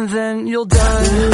and then you'll die.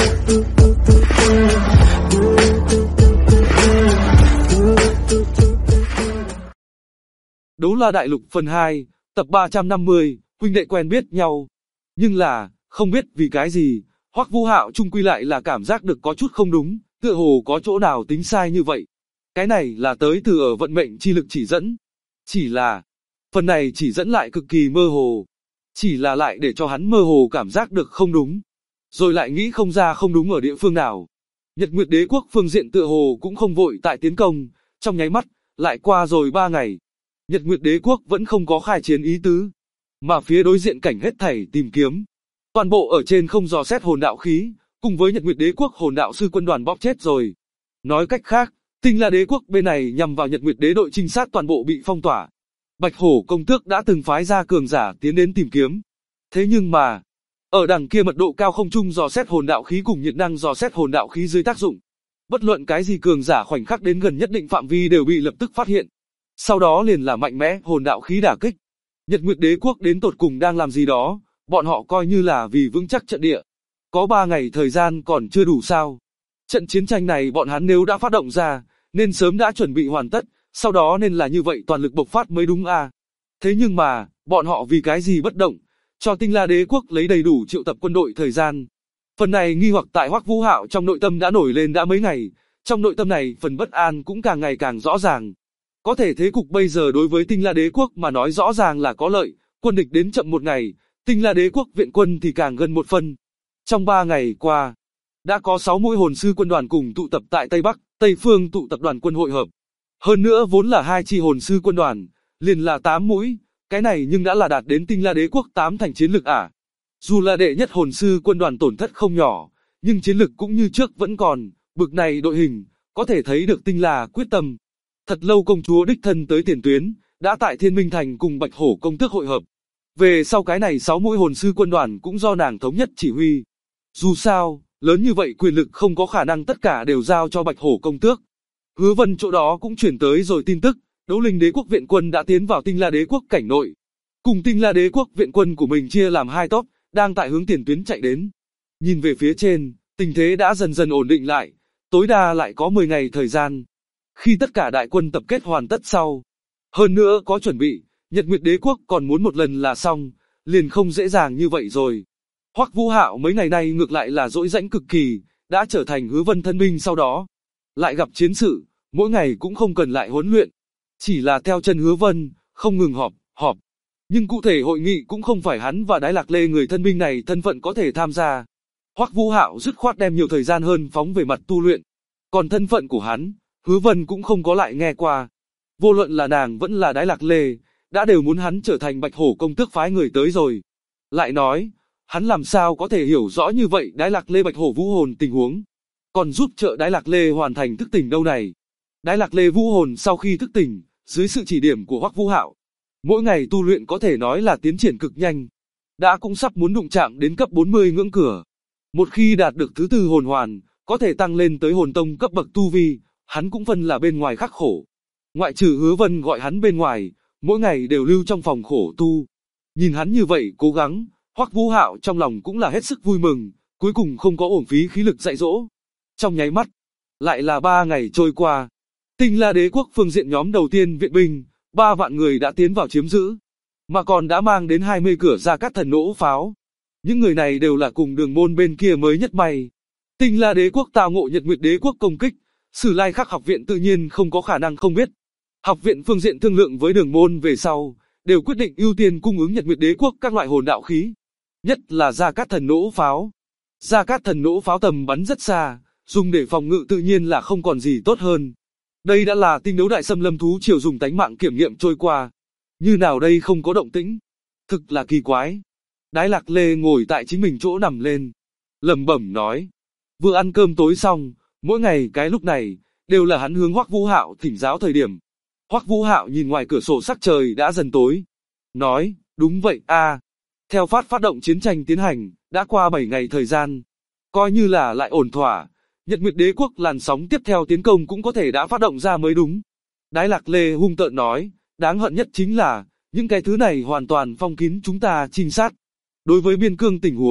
Đấu La Đại Lục phần 2, tập 350, huynh đệ quen biết nhau. Nhưng là, không biết vì cái gì, Hoắc Vũ Hạo chung quy lại là cảm giác được có chút không đúng, tựa hồ có chỗ nào tính sai như vậy. Cái này là tới từ ở vận mệnh chi lực chỉ dẫn. Chỉ là, phần này chỉ dẫn lại cực kỳ mơ hồ. Chỉ là lại để cho hắn mơ hồ cảm giác được không đúng. Rồi lại nghĩ không ra không đúng ở địa phương nào. Nhật Nguyệt Đế Quốc phương diện tựa hồ cũng không vội tại tiến công, trong nháy mắt, lại qua rồi 3 ngày. Nhật Nguyệt Đế Quốc vẫn không có khai chiến ý tứ. Mà phía đối diện cảnh hết thảy tìm kiếm. Toàn bộ ở trên không dò xét hồn đạo khí, cùng với Nhật Nguyệt Đế Quốc hồn đạo sư quân đoàn bóp chết rồi. Nói cách khác, Tinh La Đế Quốc bên này nhằm vào Nhật Nguyệt Đế đội trinh sát toàn bộ bị phong tỏa. Bạch Hổ công tước đã từng phái ra cường giả tiến đến tìm kiếm. Thế nhưng mà, ở đằng kia mật độ cao không trung dò xét hồn đạo khí cùng nhiệt năng dò xét hồn đạo khí dưới tác dụng. Bất luận cái gì cường giả khoảnh khắc đến gần nhất định phạm vi đều bị lập tức phát hiện. Sau đó liền là mạnh mẽ hồn đạo khí đả kích. Nhật Nguyệt Đế Quốc đến tột cùng đang làm gì đó, bọn họ coi như là vì vững chắc trận địa. Có 3 ngày thời gian còn chưa đủ sao. Trận chiến tranh này bọn hắn nếu đã phát động ra, nên sớm đã chuẩn bị hoàn tất, sau đó nên là như vậy toàn lực bộc phát mới đúng à. Thế nhưng mà, bọn họ vì cái gì bất động, cho Tinh La Đế Quốc lấy đầy đủ triệu tập quân đội thời gian. Phần này nghi hoặc tại Hoắc Vũ Hạo trong nội tâm đã nổi lên đã mấy ngày, trong nội tâm này phần bất an cũng càng ngày càng rõ ràng. Có thể thế cục bây giờ đối với Tinh La Đế Quốc mà nói rõ ràng là có lợi, quân địch đến chậm 1 ngày, Tinh La Đế Quốc viện quân thì càng gần 1 phần. Trong 3 ngày qua, đã có 6 mũi hồn sư quân đoàn cùng tụ tập tại Tây Bắc, Tây Phương tụ tập đoàn quân hội hợp. Hơn nữa vốn là 2 chi hồn sư quân đoàn, liền là 8 mũi, cái này nhưng đã là đạt đến Tinh La Đế Quốc 8 thành chiến lực à. Dù là đệ nhất hồn sư quân đoàn tổn thất không nhỏ, nhưng chiến lực cũng như trước vẫn còn, bực này đội hình, có thể thấy được Tinh La quyết tâm. Thật lâu công chúa đích thân tới tiền tuyến, đã tại Thiên Minh Thành cùng Bạch Hổ công tước hội hợp. Về sau cái này 6 mũi hồn sư quân đoàn cũng do nàng thống nhất chỉ huy. Dù sao, lớn như vậy quyền lực không có khả năng tất cả đều giao cho Bạch Hổ công tước. Hứa Vân chỗ đó cũng chuyển tới rồi tin tức, Đấu Linh Đế Quốc viện quân đã tiến vào Tinh La Đế Quốc cảnh nội. Cùng Tinh La Đế Quốc viện quân của mình chia làm 2 tốp, đang tại hướng tiền tuyến chạy đến. Nhìn về phía trên, tình thế đã dần dần ổn định lại, tối đa lại có 10 ngày thời gian. Khi tất cả đại quân tập kết hoàn tất sau, hơn nữa có chuẩn bị, Nhật Nguyệt Đế Quốc còn muốn một lần là xong, liền không dễ dàng như vậy rồi. Hoắc Vũ Hạo mấy ngày nay ngược lại là dỗi rãnh cực kỳ, đã trở thành Hứa Vân thân binh sau đó. Lại gặp chiến sự, mỗi ngày cũng không cần lại huấn luyện. Chỉ là theo chân Hứa Vân, không ngừng họp. Nhưng cụ thể hội nghị cũng không phải hắn và Đái Lạc Lê người thân binh này thân phận có thể tham gia. Hoắc Vũ Hạo dứt khoát đem nhiều thời gian hơn phóng về mặt tu luyện. Còn thân phận của hắn, Hứa Vân cũng không có lại nghe qua. Vô luận là nàng vẫn là Đái Lạc Lê, đã đều muốn hắn trở thành Bạch Hổ công tước phái người tới rồi. Lại nói, hắn làm sao có thể hiểu rõ như vậy Đái Lạc Lê Bạch Hổ vũ hồn tình huống, còn giúp trợ Đái Lạc Lê hoàn thành thức tỉnh đâu này. Đái Lạc Lê vũ hồn sau khi thức tỉnh, dưới sự chỉ điểm của Hoắc Vũ Hạo, mỗi ngày tu luyện có thể nói là tiến triển cực nhanh, đã cũng sắp muốn đụng chạm đến cấp 40 ngưỡng cửa. Một khi đạt được thứ 4 hồn hoàn, có thể tăng lên tới hồn tông cấp bậc tu vi, hắn cũng phân là bên ngoài khắc khổ. Ngoại trừ Hứa Vân gọi hắn bên ngoài, mỗi ngày đều lưu trong phòng khổ tu. Nhìn hắn như vậy cố gắng, Hoắc Vũ Hạo trong lòng cũng là hết sức vui mừng, cuối cùng không có uổng phí khí lực dạy dỗ. Trong nháy mắt, lại là 3 ngày trôi qua. Tinh La Đế Quốc phương diện nhóm đầu tiên viện binh, 3 vạn người đã tiến vào chiếm giữ, mà còn đã mang đến 20 cửa Gia Cát Thần nỗ pháo. Những người này đều là cùng Đường Môn bên kia mới nhất may. Tinh La Đế Quốc tao ngộ Nhật Nguyệt Đế Quốc công kích, Sử Lai Khắc học viện tự nhiên không có khả năng không biết. Học viện phương diện thương lượng với Đường Môn về sau, đều quyết định ưu tiên cung ứng Nhật Nguyệt Đế Quốc các loại hồn đạo khí, nhất là Gia Cát Thần nỗ pháo. Gia Cát Thần nỗ pháo tầm bắn rất xa, dùng để phòng ngự tự nhiên là không còn gì tốt hơn. Đây đã là tinh đấu đại xâm lâm thú triều dùng tánh mạng kiểm nghiệm trôi qua. Như nào đây không có động tĩnh? Thực là kỳ quái. Đái Lạc Lê ngồi tại chính mình chỗ nằm lên, lẩm bẩm nói. Vừa ăn cơm tối xong, mỗi ngày cái lúc này, đều là hắn hướng Hoắc Vũ Hạo thỉnh giáo thời điểm. Hoắc Vũ Hạo nhìn ngoài cửa sổ sắc trời đã dần tối. Nói, đúng vậy a. Theo phát động chiến tranh tiến hành, đã qua 7 ngày thời gian. Coi như là lại ổn thỏa. Nhật Nguyệt Đế Quốc làn sóng tiếp theo tiến công cũng có thể đã phát động ra mới đúng. Đái Lạc Lê hung tợn nói, đáng hận nhất chính là, những cái thứ này hoàn toàn phong kín chúng ta trinh sát. Đối với biên cương tình huống,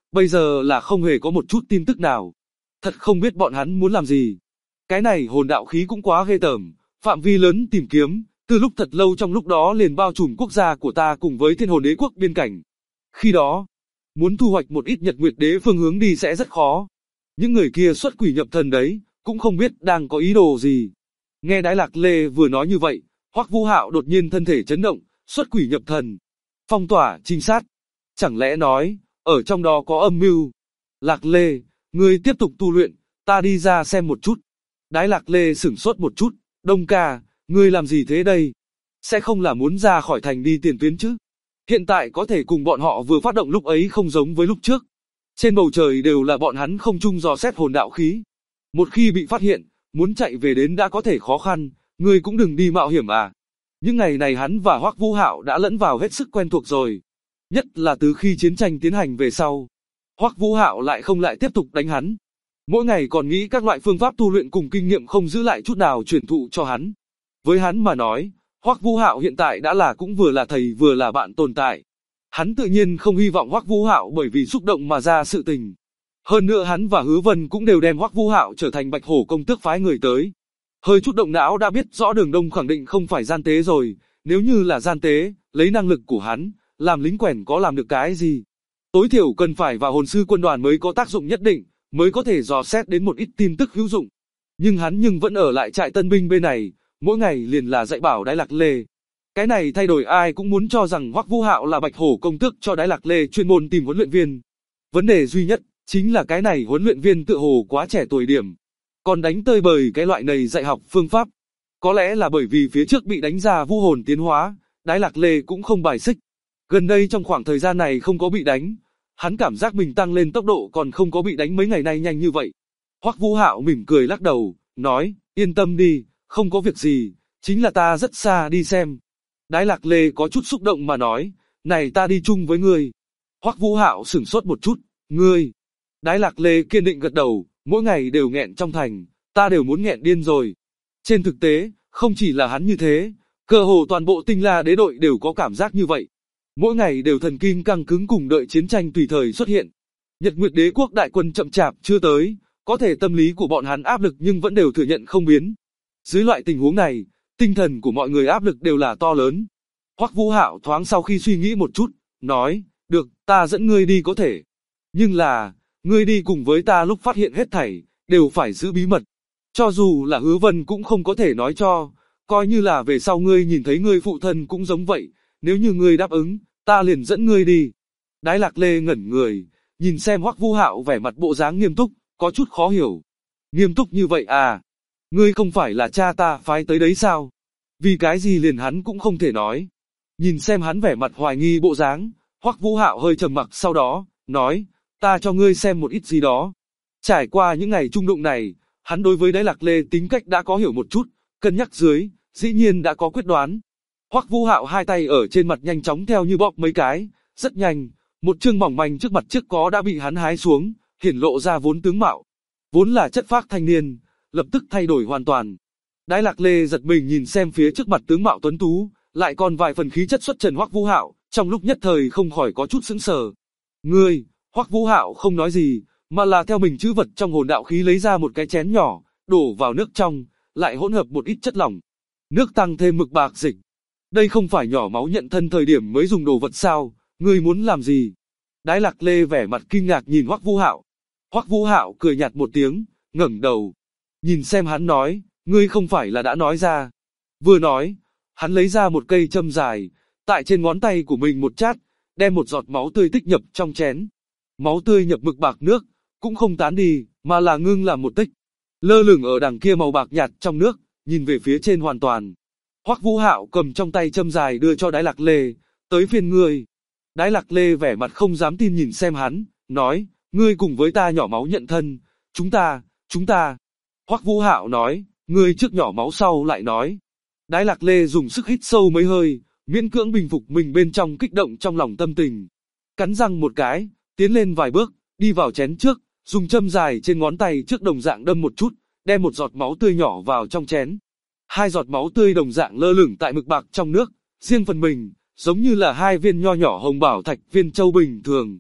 Bây giờ là không hề có một chút tin tức nào. Thật không biết bọn hắn muốn làm gì. Cái này hồn đạo khí cũng quá ghê tởm, phạm vi lớn tìm kiếm, từ lúc thật lâu trong lúc đó liền bao trùm quốc gia của ta cùng với Thiên Hồn Đế quốc biên cảnh. Khi đó, muốn thu hoạch một ít Nhật Nguyệt Đế phương hướng đi sẽ rất khó. Những người kia xuất quỷ nhập thần đấy, cũng không biết đang có ý đồ gì. Nghe Đái Lạc Lê vừa nói như vậy, Hoắc Vũ Hạo đột nhiên thân thể chấn động, xuất quỷ nhập thần, phong tỏa trinh sát. Chẳng lẽ nói, ở trong đó có âm mưu? Lạc Lê, ngươi tiếp tục tu luyện, ta đi ra xem một chút. Đái Lạc Lê sửng sốt một chút, Đông ca, ngươi làm gì thế đây? Sẽ không là muốn ra khỏi thành đi tiền tuyến chứ? Hiện tại có thể cùng bọn họ vừa phát động lúc ấy không giống với lúc trước. Trên bầu trời đều là bọn hắn không chung dò xét hồn đạo khí. Một khi bị phát hiện, muốn chạy về đến đã có thể khó khăn, ngươi cũng đừng đi mạo hiểm à. Những ngày này hắn và Hoắc Vũ Hạo đã lẫn vào hết sức quen thuộc rồi. Nhất là từ khi chiến tranh tiến hành về sau. Hoắc Vũ Hạo lại không lại tiếp tục đánh hắn. Mỗi ngày còn nghĩ các loại phương pháp tu luyện cùng kinh nghiệm không giữ lại chút nào truyền thụ cho hắn. Với hắn mà nói, Hoắc Vũ Hạo hiện tại đã là cũng vừa là thầy vừa là bạn tồn tại. Hắn tự nhiên không hy vọng Hoắc Vũ Hạo bởi vì xúc động mà ra sự tình. Hơn nữa hắn và Hứa Vân cũng đều đem Hoắc Vũ Hạo trở thành Bạch Hổ công tước phái người tới. Hơi chút động não đã biết rõ Đường Đông khẳng định không phải gian tế rồi, nếu như là gian tế, lấy năng lực của hắn, làm lính quèn có làm được cái gì? Tối thiểu cần phải vào hồn sư quân đoàn mới có tác dụng nhất định, mới có thể dò xét đến một ít tin tức hữu dụng. Nhưng hắn vẫn ở lại trại tân binh bên này, mỗi ngày liền là dạy bảo Đái Lạc Lê. Cái này thay đổi ai cũng muốn cho rằng Hoắc Vũ Hạo là Bạch Hổ công tước cho Đái Lạc Lê chuyên môn tìm huấn luyện viên. Vấn đề duy nhất chính là cái này huấn luyện viên tựa hồ quá trẻ tuổi điểm, còn đánh tơi bời cái loại này dạy học phương pháp. Có lẽ là bởi vì phía trước bị đánh ra vũ hồn tiến hóa, Đái Lạc Lê cũng không bài xích. Gần đây trong khoảng thời gian này không có bị đánh, hắn cảm giác mình tăng lên tốc độ còn không có bị đánh mấy ngày nay nhanh như vậy. Hoắc Vũ Hạo mỉm cười lắc đầu, nói, yên tâm đi, không có việc gì, chính là ta rất xa đi xem. Đái Lạc Lê có chút xúc động mà nói, này ta đi chung với ngươi. Hoắc Vũ Hạo sửng sốt một chút, ngươi. Đái Lạc Lê kiên định gật đầu, mỗi ngày đều nghẹn trong thành, ta đều muốn nghẹn điên rồi. Trên thực tế, không chỉ là hắn như thế, cơ hồ toàn bộ Tinh La đế đội đều có cảm giác như vậy. Mỗi ngày đều thần kinh căng cứng cùng đợi chiến tranh tùy thời xuất hiện. Nhật Nguyệt đế quốc đại quân chậm chạp chưa tới, có thể tâm lý của bọn hắn áp lực nhưng vẫn đều thừa nhận không biến. Dưới loại tình huống này, tinh thần của mọi người áp lực đều là to lớn. Hoắc Vũ Hạo thoáng sau khi suy nghĩ một chút, nói, được, ta dẫn ngươi đi có thể. Nhưng là, ngươi đi cùng với ta lúc phát hiện hết thảy, đều phải giữ bí mật. Cho dù là Hứa Vân cũng không có thể nói cho, coi như là về sau ngươi nhìn thấy ngươi phụ thân cũng giống vậy, nếu như ngươi đáp ứng, ta liền dẫn ngươi đi. Đái Lạc Lê ngẩn người, nhìn xem Hoắc Vũ Hạo vẻ mặt bộ dáng nghiêm túc, có chút khó hiểu. Nghiêm túc như vậy à? Ngươi không phải là cha ta phái tới đấy sao? Vì cái gì liền hắn cũng không thể nói. Nhìn xem hắn vẻ mặt hoài nghi bộ dáng, Hoắc Vũ Hạo hơi trầm mặc sau đó, nói, ta cho ngươi xem một ít gì đó. Trải qua những ngày trung đụng này, hắn đối với Đái Lạc Lê tính cách đã có hiểu một chút, cân nhắc dưới, dĩ nhiên đã có quyết đoán. Hoắc Vũ Hạo hai tay ở trên mặt nhanh chóng theo như bóp mấy cái, rất nhanh, một chương mỏng manh trước mặt trước có đã bị hắn hái xuống, hiển lộ ra vốn tướng mạo. Vốn là chất phác thanh niên, lập tức thay đổi hoàn toàn. Đái Lạc Lê giật mình nhìn xem phía trước mặt tướng mạo tuấn tú, lại còn vài phần khí chất xuất trần Hoắc Vũ Hạo, trong lúc nhất thời không khỏi có chút sững sờ. Ngươi, Hoắc Vũ Hạo không nói gì, mà là theo mình chữ vật trong hồn đạo khí lấy ra một cái chén nhỏ, đổ vào nước trong, lại hỗn hợp một ít chất lỏng. Nước tăng thêm mực bạc dịch. Đây không phải nhỏ máu nhận thân thời điểm mới dùng đồ vật sao, ngươi muốn làm gì? Đái Lạc Lê vẻ mặt kinh ngạc nhìn Hoắc Vũ Hạo. Hoắc Vũ Hạo cười nhạt một tiếng, ngẩng đầu, nhìn xem hắn nói, ngươi không phải là đã nói ra. Vừa nói, hắn lấy ra một cây châm dài, tại trên ngón tay của mình một chát, đem một giọt máu tươi tích nhập trong chén. Máu tươi nhập mực bạc nước, cũng không tán đi, mà là ngưng làm một tích. Lơ lửng ở đằng kia màu bạc nhạt trong nước, nhìn về phía trên hoàn toàn. Hoắc Vũ Hạo cầm trong tay châm dài đưa cho Đái Lạc Lê, tới phiên ngươi. Đái Lạc Lê vẻ mặt không dám tin nhìn xem hắn, nói, ngươi cùng với ta nhỏ máu nhận thân, chúng ta. Hoắc Vũ Hạo nói, ngươi trước nhỏ máu sau lại nói. Đái Lạc Lê dùng sức hít sâu mấy hơi, miễn cưỡng bình phục mình bên trong kích động trong lòng tâm tình. Cắn răng một cái, tiến lên vài bước, đi vào chén trước, dùng châm dài trên ngón tay trước đồng dạng đâm một chút, đem một giọt máu tươi nhỏ vào trong chén. Hai giọt máu tươi đồng dạng lơ lửng tại mực bạc trong nước, riêng phần mình, giống như là hai viên nho nhỏ hồng bảo thạch viên châu bình thường.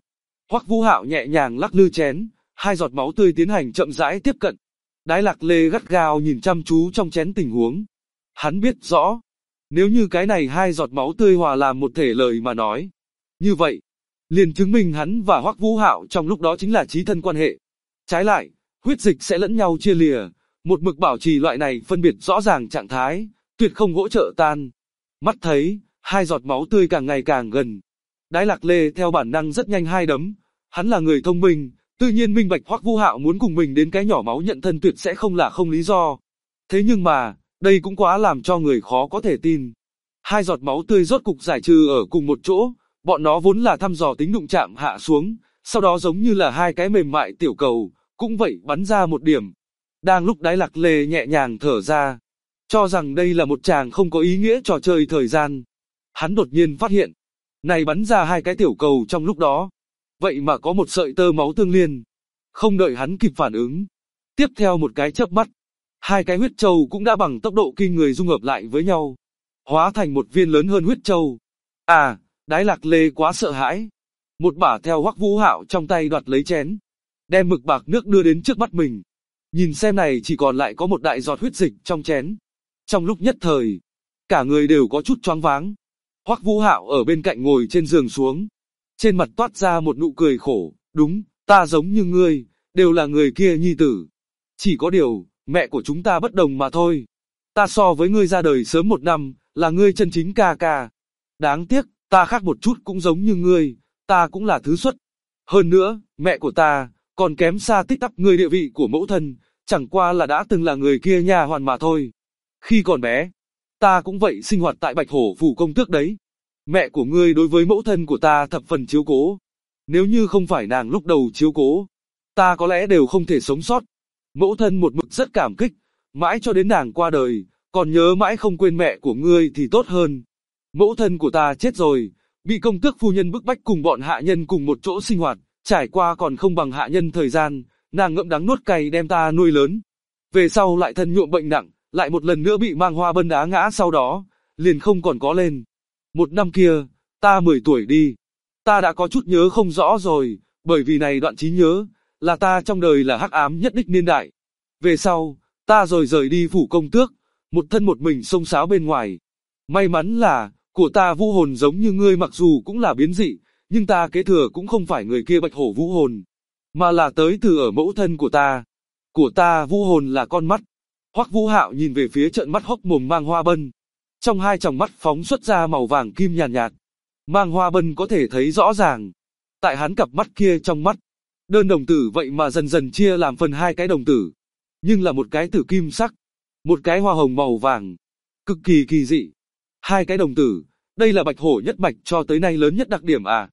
Hoắc Vũ Hạo nhẹ nhàng lắc lư chén, hai giọt máu tươi tiến hành chậm rãi tiếp cận. Đái Lạc Lê gắt gao nhìn chăm chú trong chén tình huống. Hắn biết rõ, nếu như cái này hai giọt máu tươi hòa làm một thể lời mà nói, như vậy, liền chứng minh hắn và Hoắc Vũ Hạo trong lúc đó chính là chí thân quan hệ. Trái lại, huyết dịch sẽ lẫn nhau chia lìa, một mực bảo trì loại này phân biệt rõ ràng trạng thái, tuyệt không hỗ trợ tan. Mắt thấy, hai giọt máu tươi càng ngày càng gần. Đái Lạc Lê theo bản năng rất nhanh hai đấm, hắn là người thông minh, tự nhiên minh bạch Hoắc Vũ Hạo muốn cùng mình đến cái nhỏ máu nhận thân tuyệt sẽ không là không lý do. Thế nhưng mà, đây cũng quá làm cho người khó có thể tin. Hai giọt máu tươi rốt cục giải trừ ở cùng một chỗ, bọn nó vốn là thăm dò tính đụng chạm hạ xuống, sau đó giống như là hai cái mềm mại tiểu cầu, cũng vậy bắn ra một điểm. Đang lúc Đái Lạc Lê nhẹ nhàng thở ra, cho rằng đây là một tràng không có ý nghĩa trò chơi thời gian. Hắn đột nhiên phát hiện, này bắn ra hai cái tiểu cầu trong lúc đó, vậy mà có một sợi tơ máu tương liên. Không đợi hắn kịp phản ứng, tiếp theo một cái chớp mắt, hai cái huyết châu cũng đã bằng tốc độ kinh người dung hợp lại với nhau, hóa thành một viên lớn hơn huyết châu. À, Đái Lạc Lê quá sợ hãi, một bả theo Hoắc Vũ Hạo trong tay đoạt lấy chén, đem mực bạc nước đưa đến trước mắt mình. Nhìn xem này chỉ còn lại có một đại giọt huyết dịch trong chén. Trong lúc nhất thời, cả người đều có chút choáng váng. Hoắc Vũ Hạo ở bên cạnh ngồi trên giường xuống, trên mặt toát ra một nụ cười khổ, đúng, ta giống như ngươi, đều là người kia nhi tử. Chỉ có điều, mẹ của chúng ta bất đồng mà thôi. Ta so với ngươi ra đời sớm một năm, là ngươi chân chính ca ca. Đáng tiếc, ta khác một chút cũng giống như ngươi, ta cũng là thứ xuất. Hơn nữa, mẹ của ta, còn kém xa tích tắp ngươi địa vị của mẫu thân, chẳng qua là đã từng là người kia nha hoàn mà thôi. Khi còn bé, ta cũng vậy sinh hoạt tại Bạch Hổ phủ công tước đấy. Mẹ của ngươi đối với mẫu thân của ta thập phần chiếu cố. Nếu như không phải nàng lúc đầu chiếu cố, ta có lẽ đều không thể sống sót. Mẫu thân một mực rất cảm kích, mãi cho đến nàng qua đời, còn nhớ mãi không quên mẹ của ngươi thì tốt hơn. Mẫu thân của ta chết rồi, bị công tước phu nhân bức bách cùng bọn hạ nhân cùng một chỗ sinh hoạt, trải qua còn không bằng hạ nhân thời gian, nàng ngậm đắng nuốt cay đem ta nuôi lớn. Về sau lại thân nhuộm bệnh nặng, lại một lần nữa bị mang hoa bân đá ngã, sau đó, liền không còn có lên. Một năm kia, ta 10 tuổi đi. Ta đã có chút nhớ không rõ rồi, bởi vì này đoạn trí nhớ, là ta trong đời là hắc ám nhất đích niên đại. Về sau, ta rồi rời đi phủ công tước, một thân một mình xông xáo bên ngoài. May mắn là, của ta vũ hồn giống như ngươi mặc dù cũng là biến dị, nhưng ta kế thừa cũng không phải người kia Bạch Hổ vũ hồn, mà là tới từ ở mẫu thân của ta. Của ta vũ hồn là con mắt. Hoắc Vũ Hạo nhìn về phía trợn mắt hốc mồm Mang Hoa Bân. Trong hai tròng mắt phóng xuất ra màu vàng kim nhàn nhạt. Mang Hoa Bân có thể thấy rõ ràng. Tại hắn cặp mắt kia trong mắt, đơn đồng tử vậy mà dần dần chia làm phần hai cái đồng tử. Nhưng là một cái tử kim sắc, một cái hoa hồng màu vàng. Cực kỳ kỳ dị. Hai cái đồng tử, đây là Bạch Hổ nhất mạch cho tới nay lớn nhất đặc điểm à.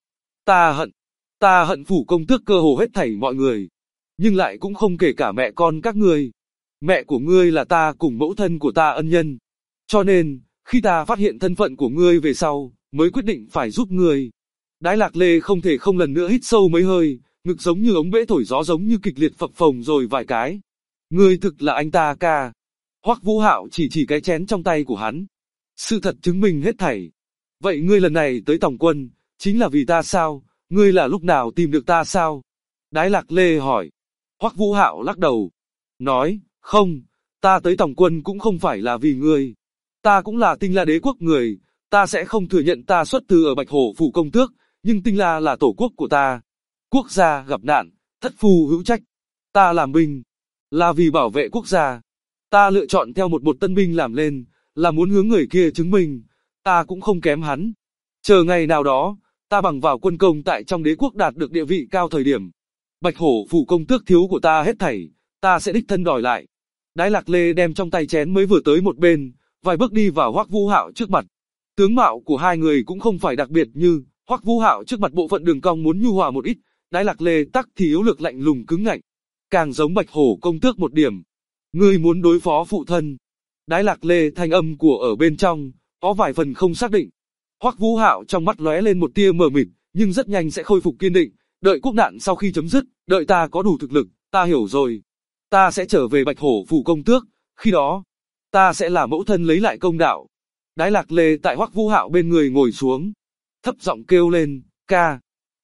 Ta hận phủ công tước cơ hồ hết thảy mọi người. Nhưng lại cũng không kể cả mẹ con các ngươi. Mẹ của ngươi là ta cùng mẫu thân của ta ân nhân. Cho nên, khi ta phát hiện thân phận của ngươi về sau, mới quyết định phải giúp ngươi. Đái Lạc Lê không thể không lần nữa hít sâu mấy hơi, ngực giống như ống bể thổi gió giống như kịch liệt phập phồng rồi vài cái. Ngươi thực là anh ta ca. Hoắc Vũ Hạo chỉ cái chén trong tay của hắn. Sự thật chứng minh hết thảy. Vậy ngươi lần này tới Tòng Quân, chính là vì ta sao? Ngươi là lúc nào tìm được ta sao? Đái Lạc Lê hỏi. Hoắc Vũ Hạo lắc đầu. Nói, không, ta tới Tòng Quân cũng không phải là vì ngươi. Ta cũng là Tinh La đế quốc người, ta sẽ không thừa nhận ta xuất từ ở Bạch Hổ phủ công tước, nhưng Tinh La là tổ quốc của ta. Quốc gia gặp nạn, thất phu hữu trách. Ta làm binh, là vì bảo vệ quốc gia. Ta lựa chọn theo một tân binh làm lên, là muốn hướng người kia chứng minh, ta cũng không kém hắn. Chờ ngày nào đó, ta bằng vào quân công tại trong đế quốc đạt được địa vị cao thời điểm. Bạch Hổ phủ công tước thiếu của ta hết thảy, ta sẽ đích thân đòi lại. Đái Lạc Lê đem trong tay chén mới vừa tới một bên, vài bước đi vào Hoắc Vũ Hạo trước mặt. Tướng mạo của hai người cũng không phải đặc biệt như, Hoắc Vũ Hạo trước mặt bộ phận đường cong muốn nhu hòa một ít, Đái Lạc Lê tắc thì yếu lược lạnh lùng cứng ngạnh. Càng giống Bạch Hổ công tước một điểm. Ngươi muốn đối phó phụ thân. Đái Lạc Lê thanh âm của ở bên trong, có vài phần không xác định. Hoắc Vũ Hạo trong mắt lóe lên một tia mờ mịt, nhưng rất nhanh sẽ khôi phục kiên định. Đợi quốc nạn sau khi chấm dứt, đợi ta có đủ thực lực, ta hiểu rồi. Ta sẽ trở về Bạch Hổ phủ công tước, khi đó, ta sẽ là mẫu thân lấy lại công đạo. Đái Lạc Lê tại Hoắc Vũ Hạo bên người ngồi xuống, thấp giọng kêu lên, ca.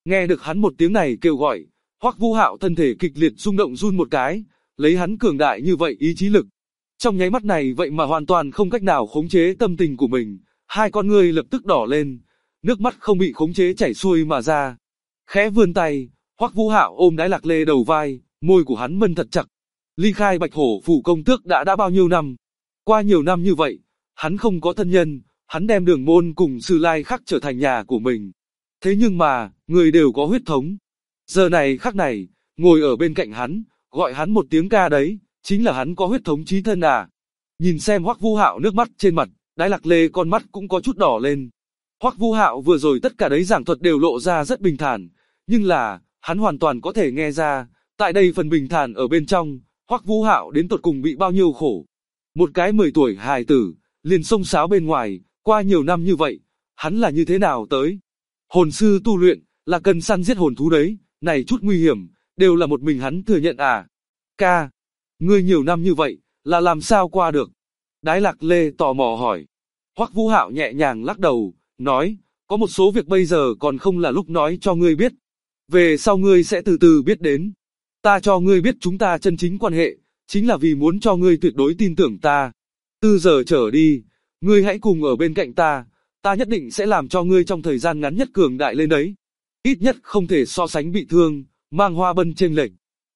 Nghe được hắn một tiếng này kêu gọi, Hoắc Vũ Hạo thân thể kịch liệt rung động run một cái, lấy hắn cường đại như vậy ý chí lực. Trong nháy mắt này vậy mà hoàn toàn không cách nào khống chế tâm tình của mình, hai con ngươi lập tức đỏ lên, nước mắt không bị khống chế chảy xuôi mà ra. Khẽ vươn tay, Hoắc Vũ Hạo ôm Đái Lạc Lê đầu vai, môi của hắn mân thật chặt. Ly khai Bạch Hổ phủ công tước đã bao nhiêu năm? Qua nhiều năm như vậy, hắn không có thân nhân, hắn đem Đường Môn cùng Sư Lai Khắc trở thành nhà của mình. Thế nhưng mà, người đều có huyết thống. Giờ này khắc này, ngồi ở bên cạnh hắn, gọi hắn một tiếng ca đấy, chính là hắn có huyết thống chí thân à. Nhìn xem Hoắc Vũ Hạo nước mắt trên mặt, Đái Lạc Lê con mắt cũng có chút đỏ lên. Hoắc Vũ Hạo vừa rồi tất cả đấy giảng thuật đều lộ ra rất bình thản, nhưng là, hắn hoàn toàn có thể nghe ra, tại đây phần bình thản ở bên trong, Hoắc Vũ Hạo đến tột cùng bị bao nhiêu khổ. Một cái 10 tuổi hài tử, liền xông xáo bên ngoài, qua nhiều năm như vậy, hắn là như thế nào tới? Hồn sư tu luyện, là cần săn giết hồn thú đấy, này chút nguy hiểm, đều là một mình hắn thừa nhận à? Ca, ngươi nhiều năm như vậy, là làm sao qua được? Đái Lạc Lê tò mò hỏi. Hoắc Vũ Hạo nhẹ nhàng lắc đầu, nói, có một số việc bây giờ còn không là lúc nói cho ngươi biết. Về sau ngươi sẽ từ từ biết đến. Ta cho ngươi biết chúng ta chân chính quan hệ, chính là vì muốn cho ngươi tuyệt đối tin tưởng ta. Từ giờ trở đi, ngươi hãy cùng ở bên cạnh ta, ta nhất định sẽ làm cho ngươi trong thời gian ngắn nhất cường đại lên đấy. Ít nhất không thể so sánh bị thương, Mang Hoa Bân chênh lệch.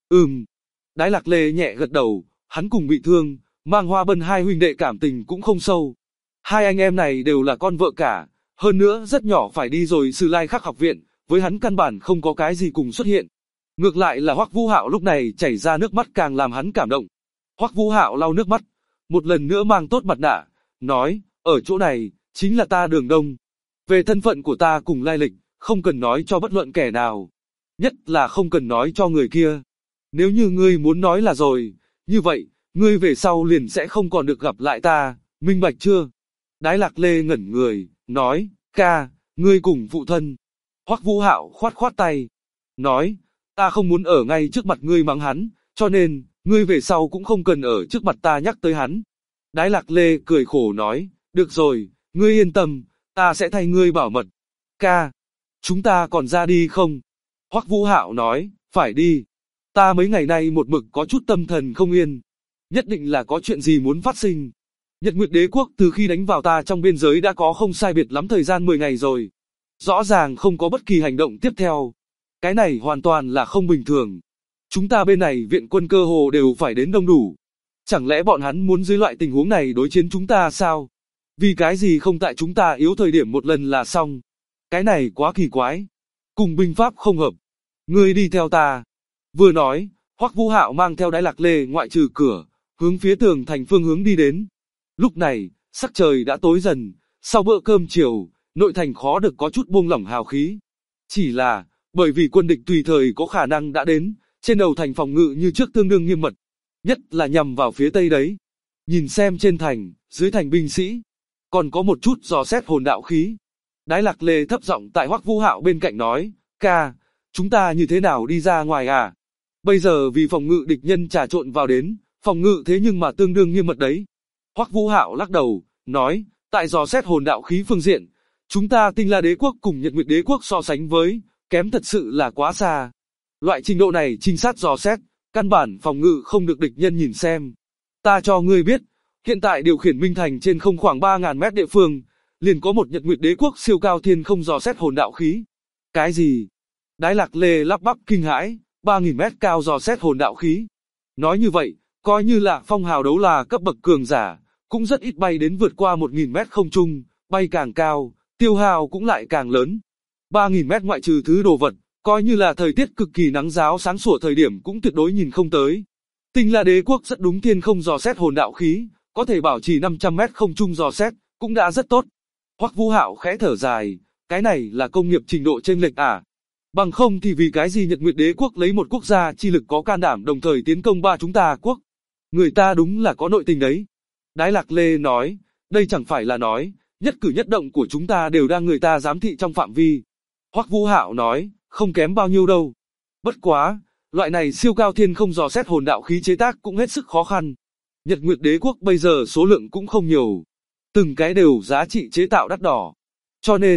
Đái Lạc Lê nhẹ gật đầu, hắn cùng bị thương, Mang Hoa Bân hai huynh đệ cảm tình cũng không sâu. Hai anh em này đều là con vợ cả, hơn nữa rất nhỏ phải đi rồi Sử Lai Khắc học viện, với hắn căn bản không có cái gì cùng xuất hiện. Ngược lại là Hoắc Vũ Hạo lúc này chảy ra nước mắt càng làm hắn cảm động. Hoắc Vũ Hạo lau nước mắt, một lần nữa mang tốt mặt nạ, nói, ở chỗ này, chính là ta Đường Đông. Về thân phận của ta cùng lai lịch, không cần nói cho bất luận kẻ nào. Nhất là không cần nói cho người kia. Nếu như ngươi muốn nói là rồi, như vậy, ngươi về sau liền sẽ không còn được gặp lại ta, minh bạch chưa? Đái Lạc Lê ngẩn người, nói, ca, ngươi cùng phụ thân. Hoắc Vũ Hạo khoát khoát tay, nói, ta không muốn ở ngay trước mặt ngươi mắng hắn, cho nên, ngươi về sau cũng không cần ở trước mặt ta nhắc tới hắn. Đái Lạc Lê cười khổ nói, được rồi, ngươi yên tâm, ta sẽ thay ngươi bảo mật. Ca, chúng ta còn ra đi không? Hoắc Vũ Hạo nói, phải đi. Ta mấy ngày nay một mực có chút tâm thần không yên. Nhất định là có chuyện gì muốn phát sinh. Nhật Nguyệt Đế Quốc từ khi đánh vào ta trong biên giới đã có không sai biệt lắm thời gian 10 ngày rồi. Rõ ràng không có bất kỳ hành động tiếp theo. Cái này hoàn toàn là không bình thường. Chúng ta bên này viện quân cơ hồ đều phải đến đông đủ. Chẳng lẽ bọn hắn muốn dưới loại tình huống này đối chiến chúng ta sao? Vì cái gì không tại chúng ta yếu thời điểm một lần là xong? Cái này quá kỳ quái. Cùng binh pháp không hợp. Ngươi đi theo ta. Vừa nói, Hoắc Vũ Hạo mang theo Đái Lạc Lê ngoại trừ cửa, hướng phía tường thành phương hướng đi đến. Lúc này, sắc trời đã tối dần, sau bữa cơm chiều, nội thành khó được có chút buông lỏng hào khí. Chỉ là, bởi vì quân địch tùy thời có khả năng đã đến, trên đầu thành phòng ngự như trước tương đương nghiêm mật, nhất là nhằm vào phía tây đấy. Nhìn xem trên thành, dưới thành binh sĩ, còn có một chút dò xét hồn đạo khí. Đái Lạc Lê thấp giọng tại Hoắc Vũ Hạo bên cạnh nói, ca, chúng ta như thế nào đi ra ngoài à? Bây giờ vì phòng ngự địch nhân trà trộn vào đến, phòng ngự thế nhưng mà tương đương nghiêm mật đấy. Hoắc Vũ Hạo lắc đầu, nói, tại dò xét hồn đạo khí phương diện, chúng ta Tinh La Đế Quốc cùng Nhật Nguyệt Đế Quốc so sánh với, kém thật sự là quá xa. Loại trình độ này trinh sát dò xét, căn bản phòng ngự không được địch nhân nhìn xem. Ta cho ngươi biết, hiện tại điều khiển Minh Thành trên không khoảng 3.000 mét địa phương, liền có một Nhật Nguyệt Đế Quốc siêu cao thiên không dò xét hồn đạo khí. Cái gì? Đái Lạc Lê lắp bắp kinh hãi, 3.000 mét cao dò xét hồn đạo khí. Nói như vậy, coi như là phong hào đấu là cấp bậc cường giả, cũng rất ít bay đến vượt qua 1.000 mét không trung, bay càng cao, tiêu hao cũng lại càng lớn. 3.000 mét ngoại trừ thứ đồ vật, coi như là thời tiết cực kỳ nắng ráo sáng sủa thời điểm cũng tuyệt đối nhìn không tới. Tinh La Đế Quốc rất đúng thiên không dò xét hồn đạo khí, có thể bảo trì 500 mét không trung dò xét, cũng đã rất tốt. Hoắc Vũ Hạo khẽ thở dài, cái này là công nghiệp trình độ chênh lệch à? Bằng không thì vì cái gì Nhật Nguyệt Đế Quốc lấy một quốc gia chi lực có can đảm đồng thời tiến công ba chúng ta quốc? Người ta đúng là có nội tình đấy. Đái Lạc Lê nói, đây chẳng phải là nói, nhất cử nhất động của chúng ta đều đang người ta giám thị trong phạm vi. Hoắc Vũ Hạo nói, không kém bao nhiêu đâu. Bất quá, loại này siêu cao thiên không dò xét hồn đạo khí chế tác cũng hết sức khó khăn. Nhật Nguyệt Đế Quốc bây giờ số lượng cũng không nhiều. Từng cái đều giá trị chế tạo đắt đỏ. Cho nên,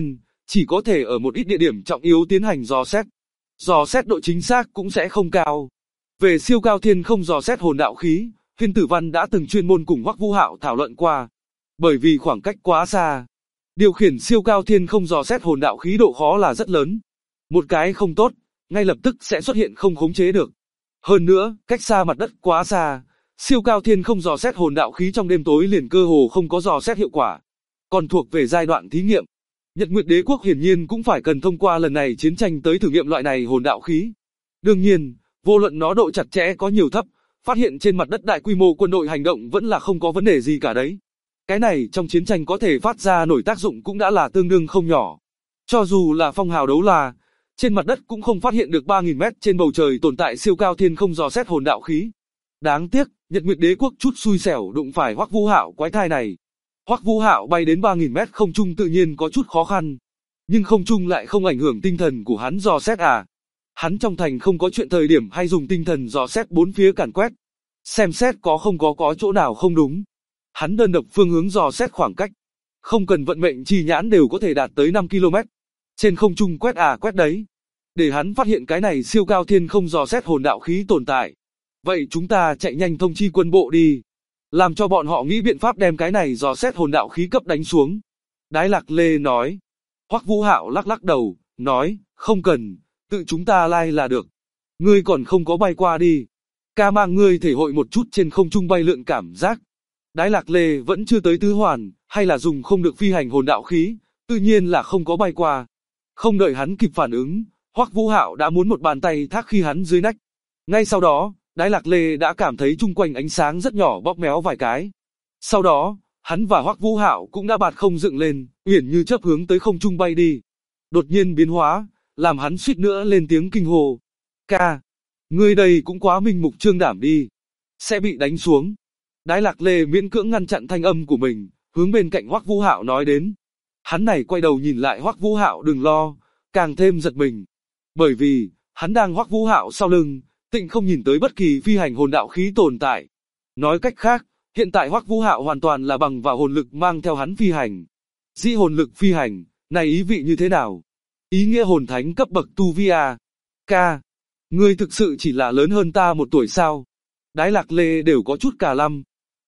chỉ có thể ở một ít địa điểm trọng yếu tiến hành dò xét. Dò xét độ chính xác cũng sẽ không cao. Về siêu cao thiên không dò xét hồn đạo khí, Hiên Tử Văn đã từng chuyên môn cùng Hoắc Vũ Hạo thảo luận qua. Bởi vì khoảng cách quá xa, điều khiển siêu cao thiên không dò xét hồn đạo khí độ khó là rất lớn. Một cái không tốt, ngay lập tức sẽ xuất hiện không khống chế được. Hơn nữa, cách xa mặt đất quá xa, siêu cao thiên không dò xét hồn đạo khí trong đêm tối liền cơ hồ không có dò xét hiệu quả. Còn thuộc về giai đoạn thí nghiệm, Nhật Nguyệt Đế quốc hiển nhiên cũng phải cần thông qua lần này chiến tranh tới thử nghiệm loại này hồn đạo khí. Đương nhiên, vô luận nó độ chặt chẽ có nhiều thấp, phát hiện trên mặt đất đại quy mô quân đội hành động vẫn là không có vấn đề gì cả đấy. Cái này trong chiến tranh có thể phát ra nổi tác dụng cũng đã là tương đương không nhỏ. Cho dù là phong hào đấu la, trên mặt đất cũng không phát hiện được 3.000 mét trên bầu trời tồn tại siêu cao thiên không dò xét hồn đạo khí. Đáng tiếc, Nhật Nguyệt Đế quốc chút xui xẻo đụng phải Hoắc Vũ Hạo quái thai này. Hoắc Vũ Hạo bay đến 3.000 mét không trung tự nhiên có chút khó khăn, nhưng không trung lại không ảnh hưởng tinh thần của hắn dò xét à. Hắn trong thành không có chuyện thời điểm hay dùng tinh thần dò xét bốn phía càn quét, xem xét có không có chỗ nào không đúng. Hắn đơn độc phương hướng dò xét khoảng cách, không cần vận mệnh chi nhãn đều có thể đạt tới 5 km. Trên không trung quét à quét đấy, để hắn phát hiện cái này siêu cao thiên không dò xét hồn đạo khí tồn tại. Vậy chúng ta chạy nhanh thông chi quân bộ đi, làm cho bọn họ nghĩ biện pháp đem cái này dò xét hồn đạo khí cấp đánh xuống. Đái Lạc Lê nói. Hoắc Vũ Hạo lắc lắc đầu, nói, không cần, tự chúng ta lai là được. Ngươi còn không có bay qua đi. Ca mang ngươi thể hội một chút trên không trung bay lượn cảm giác. Đái Lạc Lê vẫn chưa tới tứ hoàn, hay là dùng không được phi hành hồn đạo khí, tự nhiên là không có bay qua. Không đợi hắn kịp phản ứng, Hoắc Vũ Hạo đã muốn một bàn tay thác khi hắn dưới nách. Ngay sau đó, Đái Lạc Lê đã cảm thấy chung quanh ánh sáng rất nhỏ bóp méo vài cái. Sau đó, hắn và Hoắc Vũ Hạo cũng đã bạt không dựng lên, uyển như chớp hướng tới không trung bay đi. Đột nhiên biến hóa, làm hắn suýt nữa lên tiếng kinh hô. Ca, ngươi đây cũng quá minh mục trương đảm đi, sẽ bị đánh xuống. Đái Lạc Lê miễn cưỡng ngăn chặn thanh âm của mình, hướng bên cạnh Hoắc Vũ Hạo nói đến. Hắn này quay đầu nhìn lại Hoắc Vũ Hạo đừng lo, càng thêm giật mình. Bởi vì, hắn đang Hoắc Vũ Hạo sau lưng, tịnh không nhìn tới bất kỳ phi hành hồn đạo khí tồn tại. Nói cách khác, hiện tại Hoắc Vũ Hạo hoàn toàn là bằng vào hồn lực mang theo hắn phi hành. Di hồn lực phi hành, này ý vị như thế nào? Ý nghĩa hồn thánh cấp bậc tu vi à? Ca, ngươi thực sự chỉ là lớn hơn ta một tuổi sao? Đái Lạc Lê đều có chút cả lăm.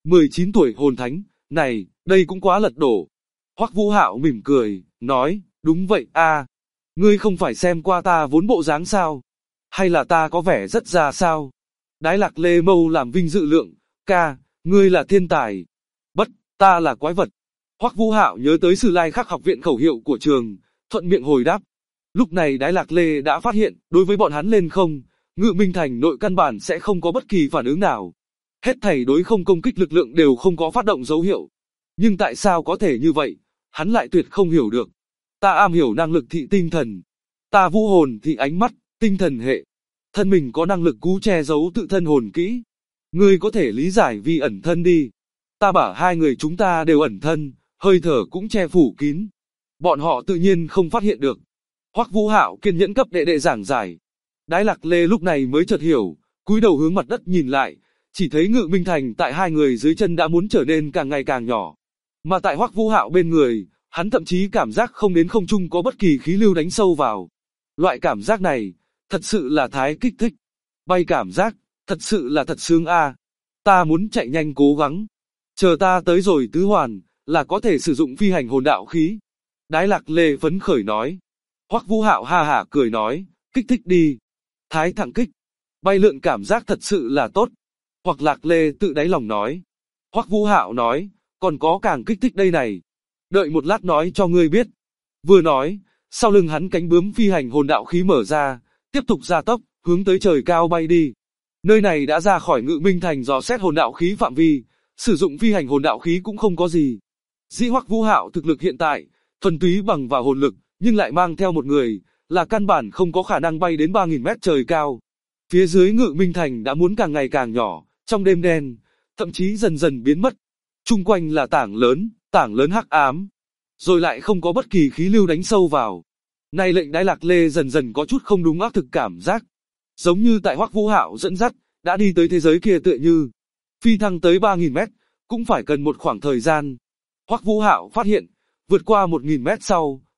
19 tuổi hồn thánh, này, đây cũng quá lật đổ. Hoắc Vũ Hạo mỉm cười, nói, đúng vậy a, ngươi không phải xem qua ta vốn bộ dáng sao? Hay là ta có vẻ rất già sao? Đái Lạc Lê mâu làm vinh dự lượng, ca, ngươi là thiên tài. Bất, ta là quái vật. Hoắc Vũ Hạo nhớ tới Sử Lai Khắc học viện khẩu hiệu của trường, thuận miệng hồi đáp. Lúc này Đái Lạc Lê đã phát hiện, đối với bọn hắn lên không, Ngự Minh Thành nội căn bản sẽ không có bất kỳ phản ứng nào. Hết thảy đối không công kích lực lượng đều không có phát động dấu hiệu. Nhưng tại sao có thể như vậy? Hắn lại tuyệt không hiểu được. Ta am hiểu năng lực thị tinh thần. Ta vũ hồn thị ánh mắt, tinh thần hệ. Thân mình có năng lực cứu che giấu tự thân hồn kỹ. Ngươi có thể lý giải vì ẩn thân đi. Ta bảo hai người chúng ta đều ẩn thân, hơi thở cũng che phủ kín. Bọn họ tự nhiên không phát hiện được. Hoắc Vũ Hạo kiên nhẫn cấp đệ đệ giảng giải. Đái Lạc Lê lúc này mới chợt hiểu, cúi đầu hướng mặt đất nhìn lại, chỉ thấy Ngự Minh Thành tại hai người dưới chân đã muốn trở nên càng ngày càng nhỏ. Mà tại Hoắc Vũ Hạo bên người, hắn thậm chí cảm giác không đến không trung có bất kỳ khí lưu đánh sâu vào. Loại cảm giác này, thật sự là thái kích thích. Bay cảm giác, thật sự là thật sướng a. Ta muốn chạy nhanh cố gắng. Chờ ta tới rồi tứ hoàn, là có thể sử dụng phi hành hồn đạo khí. Đái Lạc Lê phấn khởi nói. Hoắc Vũ Hạo ha hả cười nói, kích thích đi. Thái thẳng kích. Bay lượn cảm giác thật sự là tốt. Hoặc Lạc Lê tự đáy lòng nói. Hoắc Vũ Hạo nói, còn có càng kích thích đây này. Đợi một lát nói cho ngươi biết. Vừa nói, sau lưng hắn cánh bướm phi hành hồn đạo khí mở ra, tiếp tục gia tốc, hướng tới trời cao bay đi. Nơi này đã ra khỏi Ngự Minh Thành dò xét hồn đạo khí phạm vi, sử dụng phi hành hồn đạo khí cũng không có gì. Dĩ Hoắc Vũ Hạo thực lực hiện tại, thuần túy bằng vào hồn lực, nhưng lại mang theo một người, là căn bản không có khả năng bay đến 3.000 mét trời cao. Phía dưới Ngự Minh Thành đã muốn càng ngày càng nhỏ, trong đêm đen, thậm chí dần dần biến mất. Chung quanh là tảng lớn hắc ám, rồi lại không có bất kỳ khí lưu đánh sâu vào. Này lệnh Đái Lạc Lê dần dần có chút không đúng ác thực cảm giác. Giống như tại Hoắc Vũ Hạo dẫn dắt, đã đi tới thế giới kia tựa như. Phi thăng tới 3.000 mét, cũng phải cần một khoảng thời gian. Hoắc Vũ Hạo phát hiện, vượt qua 1.000 mét sau,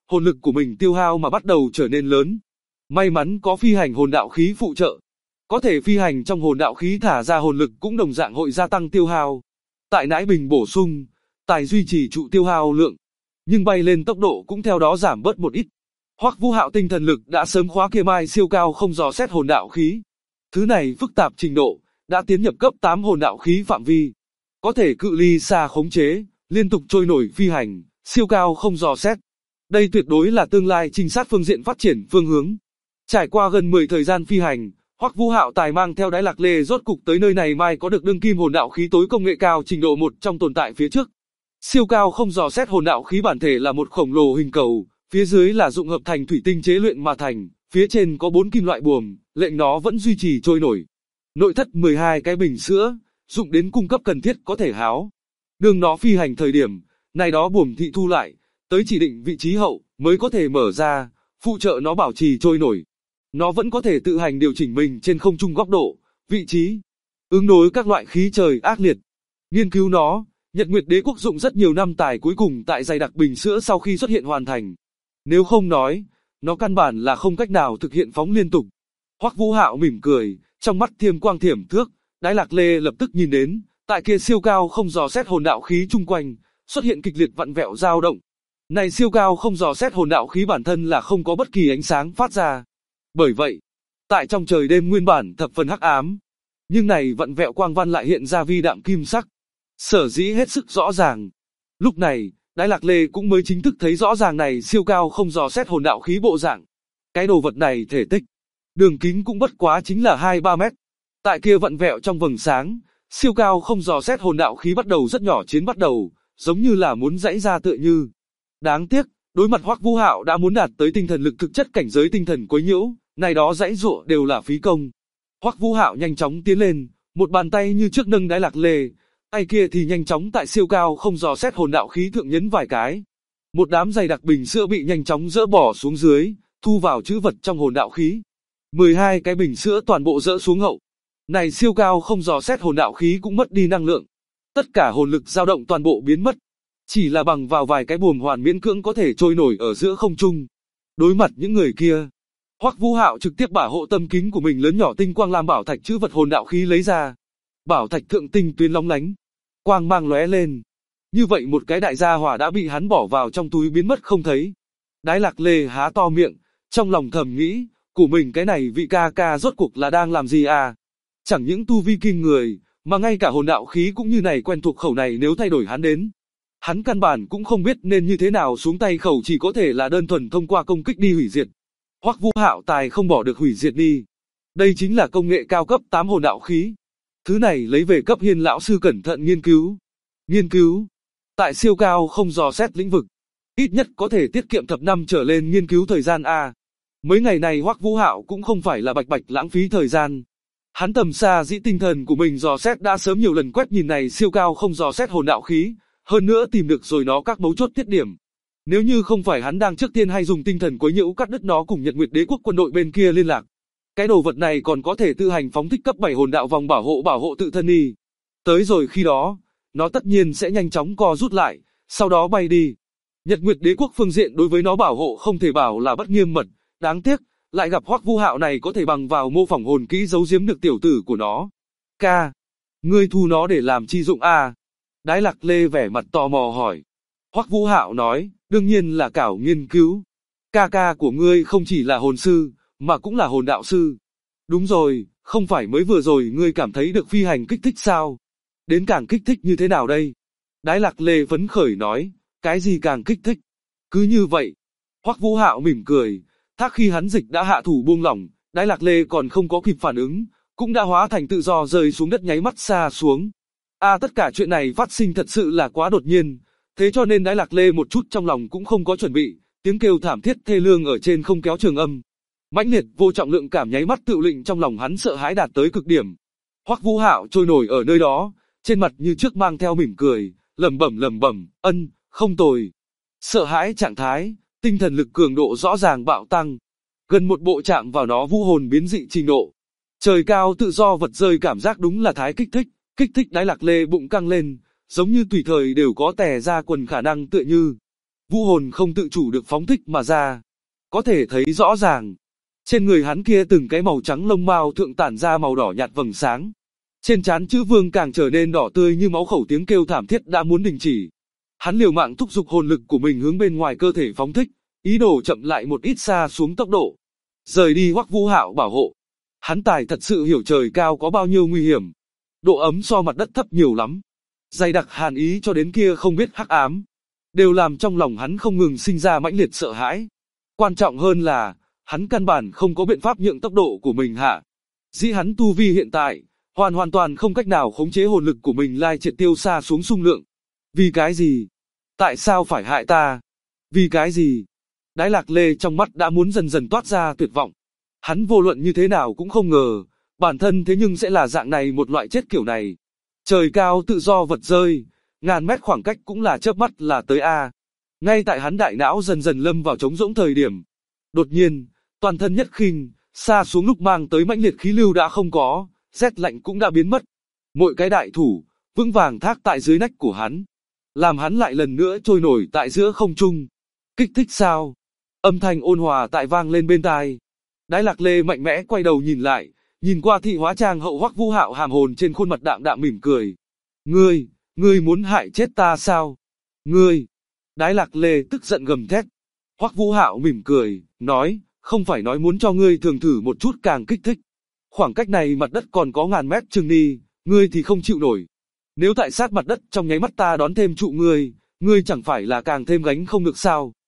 hồn lực của mình tiêu hao mà bắt đầu trở nên lớn. May mắn có phi hành hồn đạo khí phụ trợ. Có thể phi hành trong hồn đạo khí thả ra hồn lực cũng đồng dạng hội gia tăng tiêu hao. Tại nãi bình bổ sung, tài duy trì trụ tiêu hao lượng, nhưng bay lên tốc độ cũng theo đó giảm bớt một ít. Hoắc Vũ Hạo tinh thần lực đã sớm khóa kia mai siêu cao không dò xét hồn đạo khí. Thứ này phức tạp trình độ, đã tiến nhập cấp 8 hồn đạo khí phạm vi. Có thể cự ly xa khống chế, liên tục trôi nổi phi hành, siêu cao không dò xét. Đây tuyệt đối là tương lai trinh sát phương diện phát triển phương hướng. Trải qua gần 10 thời gian phi hành, Hoắc Vũ Hạo tài mang theo Đái Lạc Lê rốt cục tới nơi này mai có được đương kim hồn đạo khí tối công nghệ cao trình độ 1 trong tồn tại phía trước. Siêu cao không dò xét hồn đạo khí bản thể là một khổng lồ hình cầu, phía dưới là dụng hợp thành thủy tinh chế luyện mà thành, phía trên có 4 kim loại buồm, lệnh nó vẫn duy trì trôi nổi. Nội thất 12 cái bình sữa, dụng đến cung cấp cần thiết có thể háo. Đường nó phi hành thời điểm, này đó buồm thị thu lại, tới chỉ định vị trí hậu mới có thể mở ra, phụ trợ nó bảo trì trôi nổi. Nó vẫn có thể tự hành điều chỉnh mình trên không trung góc độ, vị trí, ứng đối các loại khí trời ác liệt. Nghiên cứu nó, Nhật Nguyệt Đế quốc dụng rất nhiều năm tài cuối cùng tại dày đặc bình sữa sau khi xuất hiện hoàn thành. Nếu không nói, nó căn bản là không cách nào thực hiện phóng liên tục. Hoắc Vũ Hạo mỉm cười, trong mắt thiềm quang thiểm thước, Đái Lạc Lê lập tức nhìn đến, tại kia siêu cao không dò xét hồn đạo khí chung quanh, xuất hiện kịch liệt vặn vẹo dao động. Này siêu cao không dò xét hồn đạo khí bản thân là không có bất kỳ ánh sáng phát ra. Bởi vậy, tại trong trời đêm nguyên bản thập phần hắc ám, nhưng này vặn vẹo quang văn lại hiện ra vi đạm kim sắc. Sở dĩ hết sức rõ ràng. Lúc này, Đái Lạc Lê cũng mới chính thức thấy rõ ràng này siêu cao không dò xét hồn đạo khí bộ dạng. Cái đồ vật này thể tích, đường kính cũng bất quá chính là 2-3 mét. Tại kia vặn vẹo trong vầng sáng, siêu cao không dò xét hồn đạo khí bắt đầu rất nhỏ chiến bắt đầu, giống như là muốn giãy ra tựa như. Đáng tiếc, đối mặt Hoắc Vũ Hạo đã muốn đạt tới tinh thần lực thực chất cảnh giới tinh thần quấy nhiễu, này đó giãy giụa đều là phí công. Hoắc Vũ Hạo nhanh chóng tiến lên, một bàn tay như trước nâng Đái Lạc Lê, tay kia thì nhanh chóng tại siêu cao không dò xét hồn đạo khí thượng nhấn vài cái. Một đám dày đặc bình sữa bị nhanh chóng dỡ bỏ xuống dưới, thu vào trữ vật trong hồn đạo khí. 12 cái bình sữa toàn bộ dỡ xuống hậu. Này siêu cao không dò xét hồn đạo khí cũng mất đi năng lượng. Tất cả hồn lực dao động toàn bộ biến mất. Chỉ là bằng vào vài cái buồm hoàn miễn cưỡng có thể trôi nổi ở giữa không trung. Đối mặt những người kia, Hoắc Vũ Hạo trực tiếp bảo hộ tâm kính của mình lớn nhỏ tinh quang lam bảo thạch chữ vật hồn đạo khí lấy ra. Bảo thạch thượng tinh tuyến lóng lánh, quang mang lóe lên. Như vậy một cái đại gia hỏa đã bị hắn bỏ vào trong túi biến mất không thấy. Đái Lạc Lê há to miệng, trong lòng thầm nghĩ, của mình cái này vị ca ca rốt cuộc là đang làm gì à? Chẳng những tu vi kinh người, mà ngay cả hồn đạo khí cũng như này quen thuộc khẩu này nếu thay đổi hắn đến. Hắn căn bản cũng không biết nên như thế nào xuống tay khẩu chỉ có thể là đơn thuần thông qua công kích đi hủy diệt. Hoắc Vũ Hạo tài không bỏ được hủy diệt đi. Đây chính là công nghệ cao cấp 8 hồn đạo khí. Thứ này lấy về cấp Hiên lão sư cẩn thận nghiên cứu. Nghiên cứu. Tại siêu cao không dò xét lĩnh vực. Ít nhất có thể tiết kiệm thập năm trở lên nghiên cứu thời gian A. Mấy ngày này Hoắc Vũ Hạo cũng không phải là bạch bạch lãng phí thời gian. Hắn tầm xa dĩ tinh thần của mình dò xét đã sớm nhiều lần quét nhìn này siêu cao không dò xét hồn đạo khí. Hơn nữa tìm được rồi nó các mấu chốt tiết điểm. Nếu như không phải hắn đang trước tiên hay dùng tinh thần quấy nhiễu cắt đứt nó cùng Nhật Nguyệt Đế quốc quân đội bên kia liên lạc. Cái đồ vật này còn có thể tự hành phóng thích cấp 7 hồn đạo vòng bảo hộ tự thân đi. Tới rồi khi đó, nó tất nhiên sẽ nhanh chóng co rút lại, sau đó bay đi. Nhật Nguyệt Đế quốc phương diện đối với nó bảo hộ không thể bảo là bất nghiêm mật, đáng tiếc, lại gặp Hoắc Vũ Hạo này có thể bằng vào mô phỏng hồn kỹ giấu giếm được tiểu tử của nó. Ca, ngươi thu nó để làm chi dụng à? Đái Lạc Lê vẻ mặt tò mò hỏi. Hoắc Vũ Hạo nói, đương nhiên là cảo nghiên cứu. Ca của ngươi không chỉ là hồn sư, mà cũng là hồn đạo sư. Đúng rồi, không phải mới vừa rồi ngươi cảm thấy được phi hành kích thích sao? Đến càng kích thích như thế nào đây? Đái Lạc Lê phấn khởi nói, cái gì càng kích thích? Cứ như vậy. Hoắc Vũ Hạo mỉm cười, thác khi hắn dịch đã hạ thủ buông lỏng, Đái Lạc Lê còn không có kịp phản ứng, cũng đã hóa thành tự do rơi xuống đất nháy mắt xa xuống. Tất cả chuyện này phát sinh thật sự là quá đột nhiên, thế cho nên Đái Lạc Lê một chút trong lòng cũng không có chuẩn bị, tiếng kêu thảm thiết thê lương ở trên không kéo trường âm. Mãnh liệt vô trọng lượng cảm nháy mắt tự lệnh trong lòng hắn sợ hãi đạt tới cực điểm. Hoắc Vũ Hạo trôi nổi ở nơi đó, trên mặt như trước mang theo mỉm cười, lẩm bẩm, không tồi. Sợ hãi trạng thái, tinh thần lực cường độ rõ ràng bạo tăng, gần một bộ chạm vào nó vũ hồn biến dị trình độ. Trời cao tự do vật rơi cảm giác đúng là thái kích thích Đái Lạc Lê bụng căng lên, giống như tùy thời đều có tè ra quần khả năng tựa như. Vũ hồn không tự chủ được phóng thích mà ra. Có thể thấy rõ ràng, trên người hắn kia từng cái màu trắng lông mao thượng tản ra màu đỏ nhạt vầng sáng. Trên trán chữ Vương càng trở nên đỏ tươi như máu, khẩu tiếng kêu thảm thiết đã muốn đình chỉ. Hắn liều mạng thúc giục hồn lực của mình hướng bên ngoài cơ thể phóng thích, ý đồ chậm lại một ít xa xuống tốc độ, rời đi Hoắc Vũ Hạo bảo hộ. Hắn tài thật sự hiểu trời cao có bao nhiêu nguy hiểm. Độ ấm so mặt đất thấp nhiều lắm. Dày đặc hàn ý cho đến kia không biết hắc ám, đều làm trong lòng hắn không ngừng sinh ra mãnh liệt sợ hãi. Quan trọng hơn là, hắn căn bản không có biện pháp nhượng tốc độ của mình hạ. Dĩ hắn tu vi hiện tại, hoàn toàn không cách nào khống chế hồn lực của mình lai triệt tiêu xa xuống xung lượng. Vì cái gì? Tại sao phải hại ta? Vì cái gì? Đái Lạc Lê trong mắt đã muốn dần dần toát ra tuyệt vọng. Hắn vô luận như thế nào cũng không ngờ, bản thân thế nhưng sẽ là dạng này một loại chết kiểu này. Trời cao tự do vật rơi, ngàn mét khoảng cách cũng là chớp mắt là tới a. Ngay tại hắn đại não dần dần lâm vào trống rỗng thời điểm, đột nhiên, toàn thân nhất khinh, xa xuống lúc mang tới mãnh liệt khí lưu đã không có, rét lạnh cũng đã biến mất. Mỗi cái đại thủ, vững vàng thác tại dưới nách của hắn, làm hắn lại lần nữa trôi nổi tại giữa không trung. Kích thích sao? Âm thanh ôn hòa tại vang lên bên tai. Đái Lạc Lê mạnh mẽ quay đầu nhìn lại, nhìn qua thị hóa trang hậu Hoắc Vũ Hạo, hàm hồn trên khuôn mặt đạm đạm mỉm cười. Ngươi muốn hại chết ta sao? Ngươi! Đái Lạc Lê tức giận gầm thét. Hoắc Vũ Hạo mỉm cười, nói, không phải nói muốn cho ngươi thường thử một chút càng kích thích. Khoảng cách này mặt đất còn có ngàn mét chừng đi, ngươi thì không chịu nổi. Nếu tại sát mặt đất trong nháy mắt ta đón thêm trụ ngươi chẳng phải là càng thêm gánh không được sao?